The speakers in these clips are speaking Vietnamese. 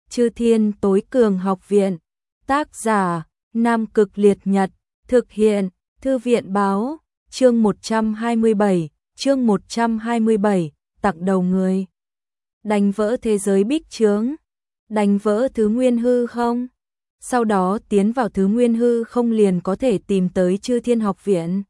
Chư Thiên Tối Cường Học Viện. Tác giả: Nam Cực Liệt Nhật. Thực hiện: Thư viện báo. Chương 127, tặng đầu người. Đánh vỡ thế giới bích chướng. Đánh vỡ thứ nguyên hư không? Sau đó tiến vào thứ nguyên hư không liền có thể tìm tới Chư Thiên Học Viện.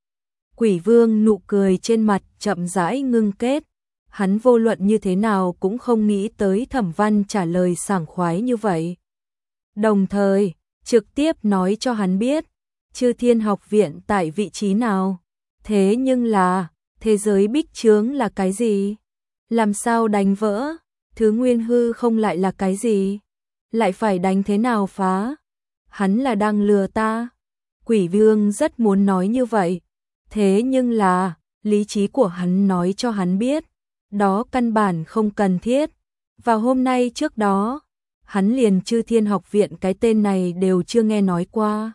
Quỷ Vương nụ cười trên mặt chậm rãi ngưng kết. Hắn vô luận như thế nào cũng không nghĩ tới Thẩm Văn trả lời sảng khoái như vậy. Đồng thời, trực tiếp nói cho hắn biết, Chư Thiên Học Viện tại vị trí nào. Thế nhưng là, thế giới bích chướng là cái gì? Làm sao đánh vỡ? Thứ nguyên hư không lại là cái gì? Lại phải đánh thế nào phá? Hắn là đang lừa ta. Quỷ Vương rất muốn nói như vậy. Thế nhưng là, lý trí của hắn nói cho hắn biết, đó căn bản không cần thiết. Vào hôm nay trước đó, hắn liền Chư Thiên Học Viện cái tên này đều chưa nghe nói qua.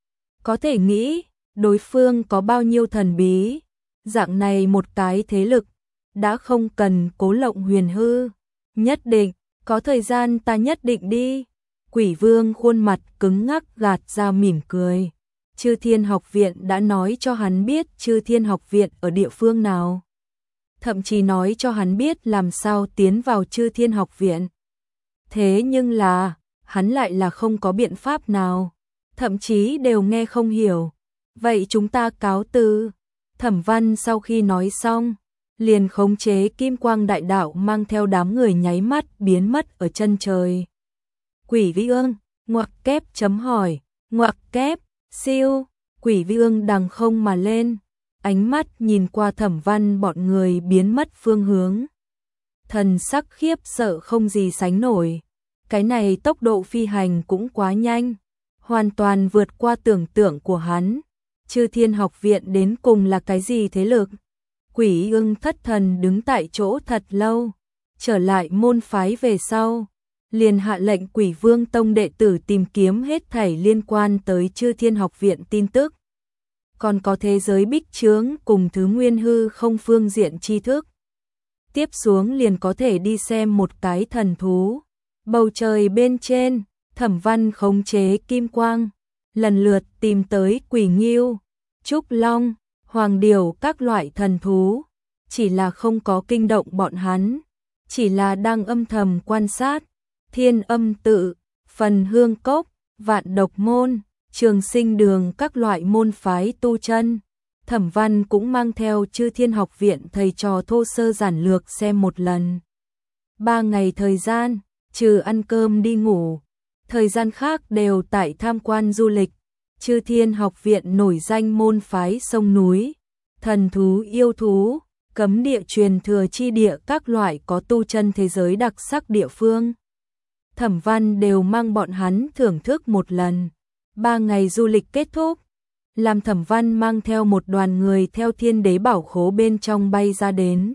Có thể nghĩ, đối phương có bao nhiêu thần bí. Dạng này một cái thế lực, đã không cần cố lộng huyền hư. Nhất định, có thời gian ta nhất định đi. Quỷ Vương khuôn mặt cứng ngắc gạt ra mỉm cười. Chư Thiên Học Viện đã nói cho hắn biết Chư Thiên Học Viện ở địa phương nào. Thậm chí nói cho hắn biết làm sao tiến vào Chư Thiên Học Viện. Thế nhưng là, hắn lại là không có biện pháp nào. Thậm chí đều nghe không hiểu. Vậy chúng ta cáo từ. Thẩm Văn sau khi nói xong, liền khống chế kim quang đại đạo mang theo đám người nháy mắt biến mất ở chân trời. Quỷ Vương, ngoặc kép chấm hỏi, ngoặc kép, siêu, Quỷ Vương đằng không mà lên, ánh mắt nhìn qua Thẩm Văn bọn người biến mất phương hướng. Thần sắc khiếp sợ không gì sánh nổi, cái này tốc độ phi hành cũng quá nhanh, hoàn toàn vượt qua tưởng tượng của hắn. Chư Thiên Học Viện đến cùng là cái gì thế lực? Quỷ Vương thất thần đứng tại chỗ thật lâu, trở lại môn phái về sau, liền hạ lệnh Quỷ Vương tông đệ tử tìm kiếm hết thảy liên quan tới Chư Thiên Học Viện tin tức. Còn có thế giới bích chướng cùng thứ nguyên hư không phương diện tri thức. Tiếp xuống liền có thể đi xem một cái thần thú. Bầu trời bên trên, Thẩm Văn khống chế kim quang, lần lượt tìm tới Quỷ Ngưu, Trúc Long, Hoàng Điểu các loại thần thú, chỉ là không có kinh động bọn hắn, chỉ là đang âm thầm quan sát. Thiên Âm Tự, Phần Hương Cốc, Vạn Độc Môn, Trường Sinh Đường các loại môn phái tu chân. Thẩm Văn cũng mang theo Chư Thiên Học Viện thầy trò thô sơ giản lược xem một lần. 3 ngày thời gian, trừ ăn cơm đi ngủ, thời gian khác đều tại tham quan du lịch. Chư Thiên Học Viện nổi danh môn phái sông núi, thần thú yêu thú, cấm địa truyền thừa chi địa các loại có tu chân thế giới đặc sắc địa phương. Thẩm Văn đều mang bọn hắn thưởng thức một lần. 3 ngày du lịch kết thúc, làm Thẩm Văn mang theo một đoàn người theo Thiên Đế Bảo Khố bên trong bay ra đến.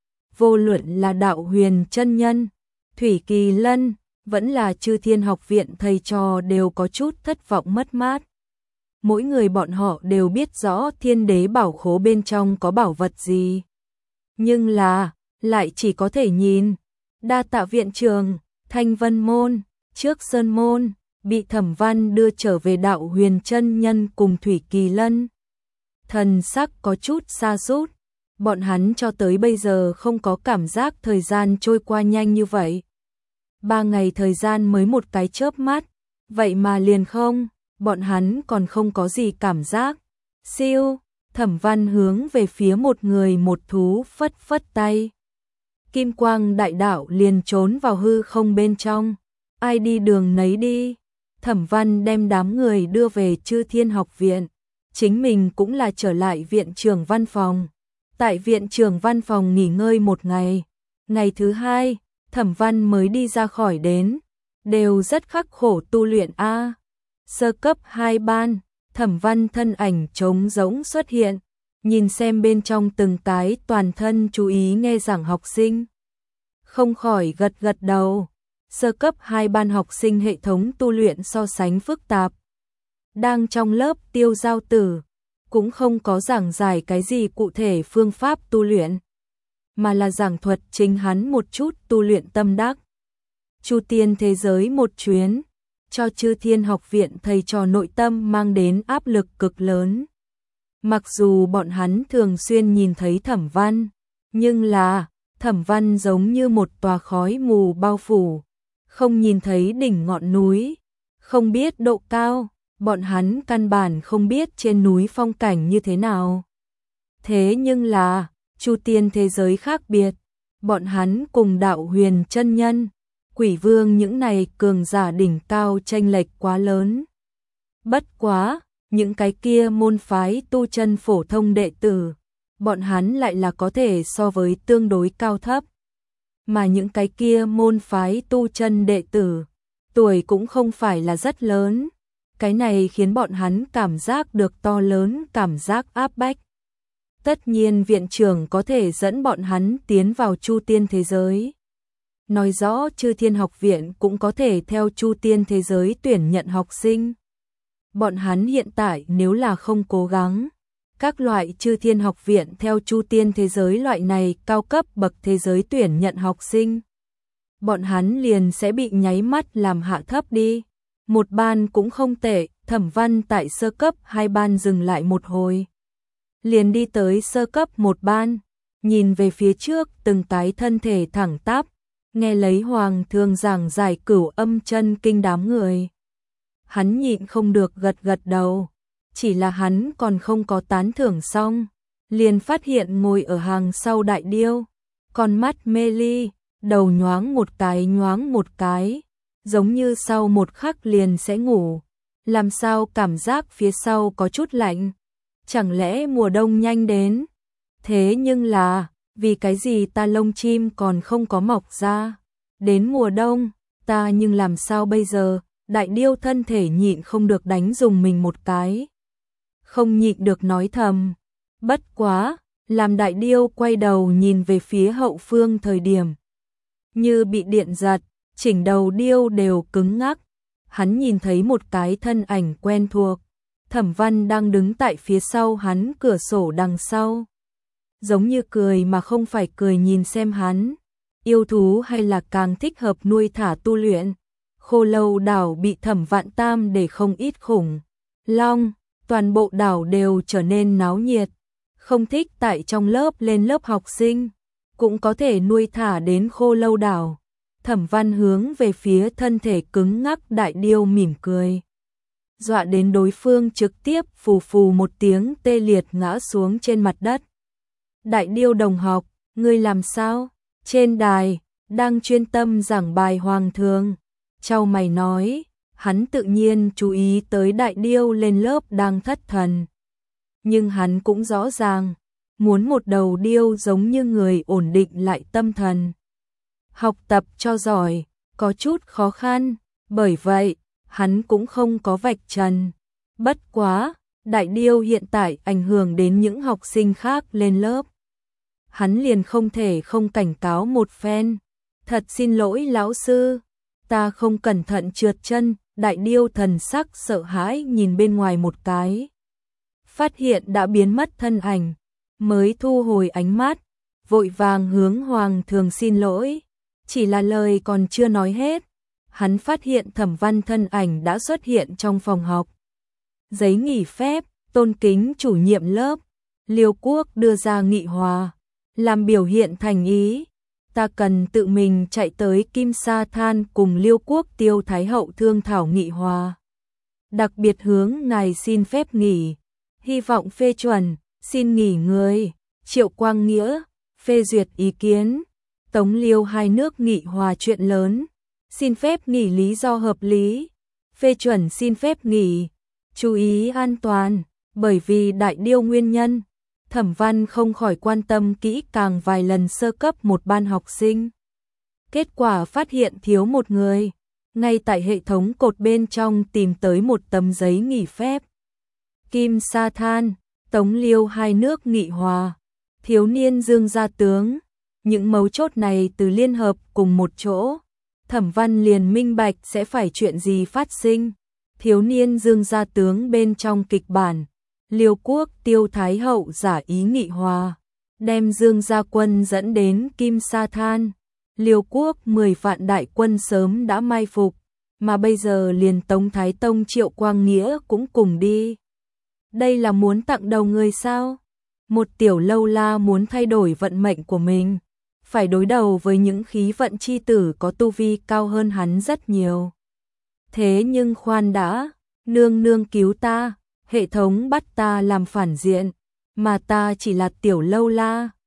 Vô luận là Đạo Huyền chân nhân, Thủy Kỳ Lân, vẫn là Chư Thiên Học Viện thầy trò đều có chút thất vọng mất mát. Mỗi người bọn họ đều biết rõ Thiên Đế Bảo Khố bên trong có bảo vật gì. Nhưng là, lại chỉ có thể nhìn. Đa tạ viện trường, Thanh Vân Môn, Trước Sơn Môn, bị Thẩm Văn đưa trở về Đạo Huyền chân nhân cùng Thủy Kỳ Lân. Thần sắc có chút sa sút, bọn hắn cho tới bây giờ không có cảm giác thời gian trôi qua nhanh như vậy. 3 ngày thời gian mới một cái chớp mắt, vậy mà liền không, bọn hắn còn không có gì cảm giác. Siêu, Thẩm Văn hướng về phía một người một thú phất phất tay. Kim quang đại đạo liền trốn vào hư không bên trong. Ai đi đường nấy đi. Thẩm Văn đem đám người đưa về Chư Thiên Học Viện. Chính mình cũng là trở lại viện trưởng văn phòng. Tại viện trưởng văn phòng nghỉ ngơi một ngày. Ngày thứ 2, Thẩm Văn mới đi ra khỏi đến. Đều rất khắc khổ tu luyện a. Sơ cấp 2 ban, Thẩm Văn thân ảnh trống rỗng xuất hiện. Nhìn xem bên trong từng cái toàn thân chú ý nghe giảng học sinh. Không khỏi gật gật đầu. Sơ cấp 2 ban học sinh hệ thống tu luyện so sánh phức tạp. Đang trong lớp Tiêu Giao Tử, cũng không có giảng giải cái gì cụ thể phương pháp tu luyện, mà là giảng thuật chính hắn một chút tu luyện tâm đắc. Chu Tiên thế giới một chuyến, cho Chư Thiên học viện thầy trò nội tâm mang đến áp lực cực lớn. Mặc dù bọn hắn thường xuyên nhìn thấy Thẩm Văn, nhưng là Thẩm Văn giống như một tòa khói mù bao phủ, không nhìn thấy đỉnh ngọn núi, không biết độ cao, bọn hắn căn bản không biết trên núi phong cảnh như thế nào. Thế nhưng là, Chu Tiên thế giới khác biệt, bọn hắn cùng Đạo Huyền chân nhân, Quỷ Vương những này cường giả đỉnh cao chênh lệch quá lớn. Bất quá, những cái kia môn phái tu chân phổ thông đệ tử, bọn hắn lại là có thể so với tương đối cao thấp. Mà những cái kia môn phái tu chân đệ tử, tuổi cũng không phải là rất lớn. Cái này khiến bọn hắn cảm giác được to lớn cảm giác áp bách. Tất nhiên viện trưởng có thể dẫn bọn hắn tiến vào Chu Tiên thế giới. Nói rõ Chư Thiên học viện cũng có thể theo Chu Tiên thế giới tuyển nhận học sinh. Bọn hắn hiện tại nếu là không cố gắng, các loại Chư Thiên học viện theo Chu Tiên thế giới loại này cao cấp bậc thế giới tuyển nhận học sinh, bọn hắn liền sẽ bị nháy mắt làm hạ thấp đi. Một ban cũng không tệ, Thẩm Văn tại sơ cấp 2 ban dừng lại một hồi, liền đi tới sơ cấp 1 ban, nhìn về phía trước từng cái thân thể thẳng tắp, nghe lấy Hoàng Thường giảng giải Cửu Âm chân kinh đám người. Hắn nhịn không được gật gật đầu, chỉ là hắn còn không có tán thưởng xong, liền phát hiện ngồi ở hàng sau Đại Điêu, con mắt mê ly, đầu nhoáng một cái, giống như sau một khắc liền sẽ ngủ. Làm sao cảm giác phía sau có chút lạnh? Chẳng lẽ mùa đông nhanh đến? Thế nhưng là, vì cái gì ta lông chim còn không có mọc ra? Đến mùa đông, ta nhưng làm sao bây giờ? Đại Điêu thân thể nhịn không được đánh dùng mình một cái. Không nhịn được nói thầm. Bất quá, làm Đại Điêu quay đầu nhìn về phía hậu phương thời điểm. Như bị điện giật, chỉnh đầu điêu đều cứng ngắc. Hắn nhìn thấy một cái thân ảnh quen thuộc. Thẩm Văn đang đứng tại phía sau hắn cửa sổ đằng sau. Giống như cười mà không phải cười nhìn xem hắn. Yêu thú hay là càng thích hợp nuôi thả tu luyện. Khô Lâu đảo bị Thẩm Vạn Tam để không ít khủng long, toàn bộ đảo đều trở nên náo nhiệt. Không thích tại trong lớp lên lớp học sinh, cũng có thể nuôi thả đến Khô Lâu đảo. Thẩm Văn hướng về phía thân thể cứng ngắc Đại Điêu mỉm cười. Dọa đến đối phương trực tiếp phù phù một tiếng tê liệt ngã xuống trên mặt đất. Đại Điêu đồng học, ngươi làm sao? Trên đài, đang chuyên tâm giảng bài Hoàng Thường. Chau mày nói, hắn tự nhiên chú ý tới Đại Điêu lên lớp đang thất thần. Nhưng hắn cũng rõ ràng, muốn một đầu điêu giống như người ổn định lại tâm thần. Học tập cho giỏi, có chút khó khăn, bởi vậy, hắn cũng không có vạch trần. Bất quá, Đại Điêu hiện tại ảnh hưởng đến những học sinh khác lên lớp. Hắn liền không thể không cảnh cáo một phen. Thật xin lỗi lão sư, ta không cẩn thận trượt chân. Đại Điêu thần sắc sợ hãi nhìn bên ngoài một cái. Phát hiện đã biến mất thân ảnh, mới thu hồi ánh mắt, vội vàng hướng Hoàng Thường xin lỗi. Chỉ là lời còn chưa nói hết, hắn phát hiện Thẩm Văn thân ảnh đã xuất hiện trong phòng học. Giấy nghỉ phép, tôn kính chủ nhiệm lớp, Liêu Quốc đưa ra nghị hòa, làm biểu hiện thành ý. Ta cần tự mình chạy tới Kim Sa Than cùng Liêu Quốc Tiêu Thái Hậu thương thảo nghị hòa. Đặc biệt hướng ngài xin phép nghỉ, hy vọng phê chuẩn, xin nghỉ người. Triệu Quang Nghĩa, phê duyệt ý kiến. Tống Liêu hai nước nghị hòa chuyện lớn, xin phép nghỉ lý do hợp lý, phê chuẩn xin phép nghỉ, chú ý an toàn, bởi vì Đại Điêu nguyên nhân. Thẩm Văn không khỏi quan tâm kỹ càng vài lần sơ cấp một ban học sinh. Kết quả phát hiện thiếu một người, ngay tại hệ thống cột bên trong tìm tới một tấm giấy nghỉ phép. Kim Sa Than, Tống Liêu hai nước nghị hòa, thiếu niên Dương gia tướng. Những mấu chốt này từ liên hợp cùng một chỗ, Thẩm Văn liền minh bạch sẽ phải chuyện gì phát sinh. Thiếu niên Dương gia tướng bên trong kịch bản, Liêu Quốc Tiêu Thái Hậu giả ý nghị hòa, đem Dương gia quân dẫn đến Kim Sa Than. Liêu quốc 10 vạn đại quân sớm đã mai phục, mà bây giờ liền Tống Thái Tông Triệu Quang Nghĩa cũng cùng đi. Đây là muốn tặng đầu người sao? Một tiểu lâu la muốn thay đổi vận mệnh của mình, phải đối đầu với những khí vận chi tử có tu vi cao hơn hắn rất nhiều. Thế nhưng khoan đã, nương nương cứu ta, hệ thống bắt ta làm phản diện, mà ta chỉ là tiểu lâu la.